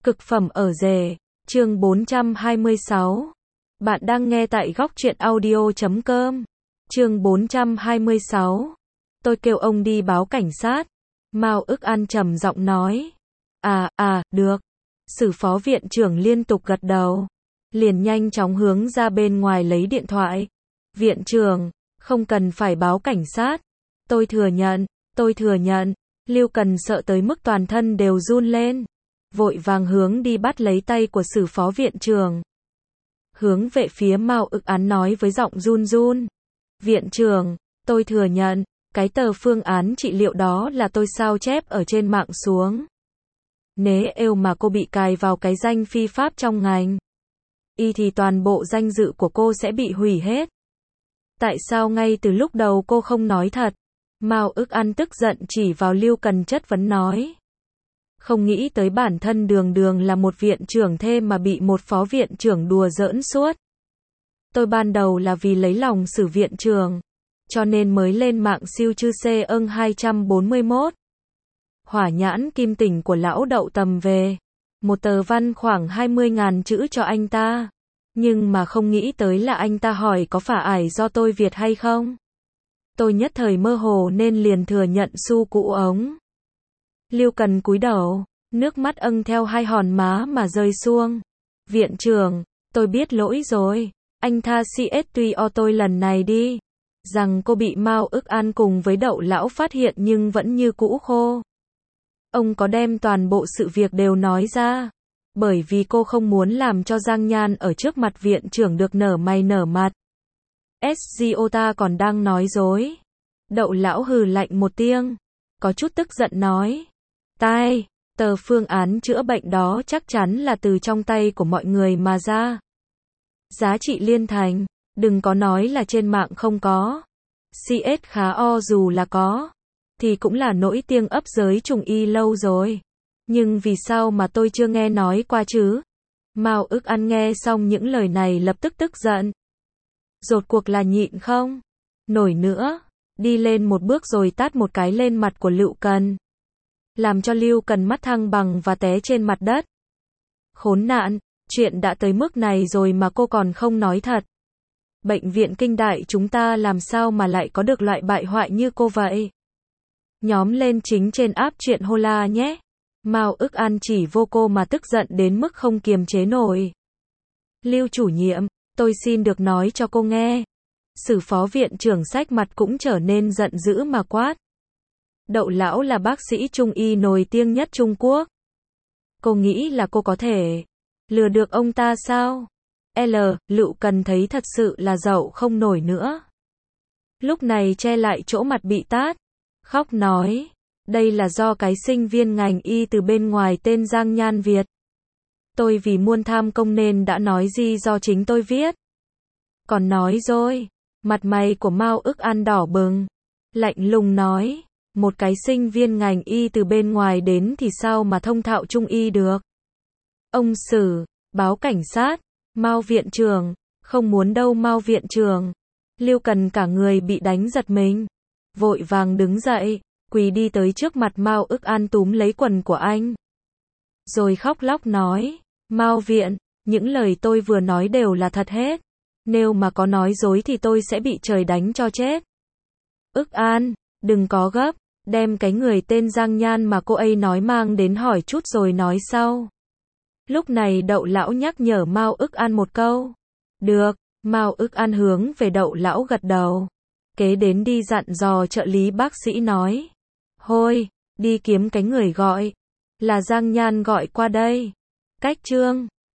Cực phẩm ở rể, chương 426. Bạn đang nghe tại góc truyện audio.com. Chương 426. Tôi kêu ông đi báo cảnh sát. Mao Ức An trầm giọng nói. Được. Sử phó viện trưởng liên tục gật đầu. Liền nhanh chóng hướng ra bên ngoài lấy điện thoại. Viện trưởng, không cần phải báo cảnh sát. Tôi thừa nhận. Lưu Cần sợ tới mức toàn thân đều run lên. Vội vàng hướng đi bắt lấy tay của Sử phó viện trưởng. Hướng về phía Mao Ức An nói với giọng run run. Viện trưởng, tôi thừa nhận, cái tờ phương án trị liệu đó là tôi sao chép ở trên mạng xuống. Nếu mà cô bị cài vào cái danh phi pháp trong ngành y thì toàn bộ danh dự của cô sẽ bị hủy hết. Tại sao ngay từ lúc đầu cô không nói thật? Mao Ức An tức giận chỉ vào Lưu Cần chất vấn nói. Không nghĩ tới bản thân đường là một viện trưởng thêm mà bị một phó viện trưởng đùa giỡn suốt. Tôi ban đầu là vì lấy lòng Sử viện trưởng, cho nên mới lên mạng siêu chư C 241. Hỏa nhãn kim tỉnh của lão Đậu tầm về. Một tờ văn khoảng 20.000 chữ cho anh ta. Nhưng mà không nghĩ tới là anh ta hỏi có phải do tôi Việt hay không. Tôi nhất thời mơ hồ nên liền thừa nhận xu cũ ống. Lưu Cần cúi đầu, nước mắt âng theo hai hòn má mà rơi xuống. Viện trưởng, tôi biết lỗi rồi. Anh tha CSTO tôi lần này đi. Rằng cô bị Mao Ức An cùng với Đậu lão phát hiện nhưng vẫn như cũ khô. Ông có đem toàn bộ sự việc đều nói ra. Bởi vì cô không muốn làm cho Giang Nhan ở trước mặt viện trưởng được nở mày nở mặt. SGO ta còn đang nói dối. Đậu lão hừ lạnh một tiếng. Có chút tức giận nói. Tờ phương án chữa bệnh đó chắc chắn là từ trong tay của mọi người mà ra. Giá trị liên thành, đừng có nói là trên mạng không có. CS khá dù là có, thì cũng là nỗi tiếng ấp giới trùng y lâu rồi. Nhưng vì sao mà tôi chưa nghe nói qua chứ? Mao Ức An nghe xong những lời này lập tức tức giận. Rốt cuộc là nhịn không nổi nữa, đi lên một bước rồi tát một cái lên mặt của Lưu Cần. Làm cho Lưu Cần mắt thăng bằng và té trên mặt đất. Khốn nạn, chuyện đã tới mức này rồi mà cô còn không nói thật. Bệnh viện Kinh Đại chúng ta làm sao mà lại có được loại bại hoại như cô vậy? Nhóm lên chính trên app chuyện Hola nhé. Mao Ức An chỉ vô cô mà tức giận đến mức không kiềm chế nổi. Lưu chủ nhiệm, tôi xin được nói cho cô nghe. Sử phó viện trưởng sách mặt cũng trở nên giận dữ mà quát. Đậu lão là bác sĩ trung y nổi tiếng nhất Trung Quốc. Cô nghĩ là cô có thể lừa được ông ta sao? Lưu Cần thấy thật sự là dậu không nổi nữa. Lúc này che lại chỗ mặt bị tát. Khóc nói. Đây là do cái sinh viên ngành y từ bên ngoài tên Giang Nhan Việt. Tôi vì muốn tham công nên đã nói gì do chính tôi viết. Còn nói rồi. Mặt mày của Mao Ức An đỏ bừng. Lạnh lùng nói. Một cái sinh viên ngành y từ bên ngoài đến thì sao mà thông thạo trung y được. Ông Sử, báo cảnh sát. Mao viện trưởng, không muốn đâu Mao viện trưởng. Lưu Cần cả người bị đánh giật mình. Vội vàng đứng dậy, quỳ đi tới trước mặt Mao Ức An túm lấy quần của anh. Rồi khóc lóc nói, Mao viện, những lời tôi vừa nói đều là thật hết. Nếu mà có nói dối thì tôi sẽ bị trời đánh cho chết. Ức An, đừng có gấp, đem cái người tên Giang Nhan mà cô ấy nói mang đến hỏi chút rồi nói sau. Lúc này Đậu lão nhắc nhở Mao Ức An một câu. Được, Mao Ức An hướng về Đậu lão gật đầu. Kế đến đi dặn dò trợ lý bác sĩ nói. Hôi, đi kiếm cái người gọi. Là Giang Nhan gọi qua đây. Cách chương.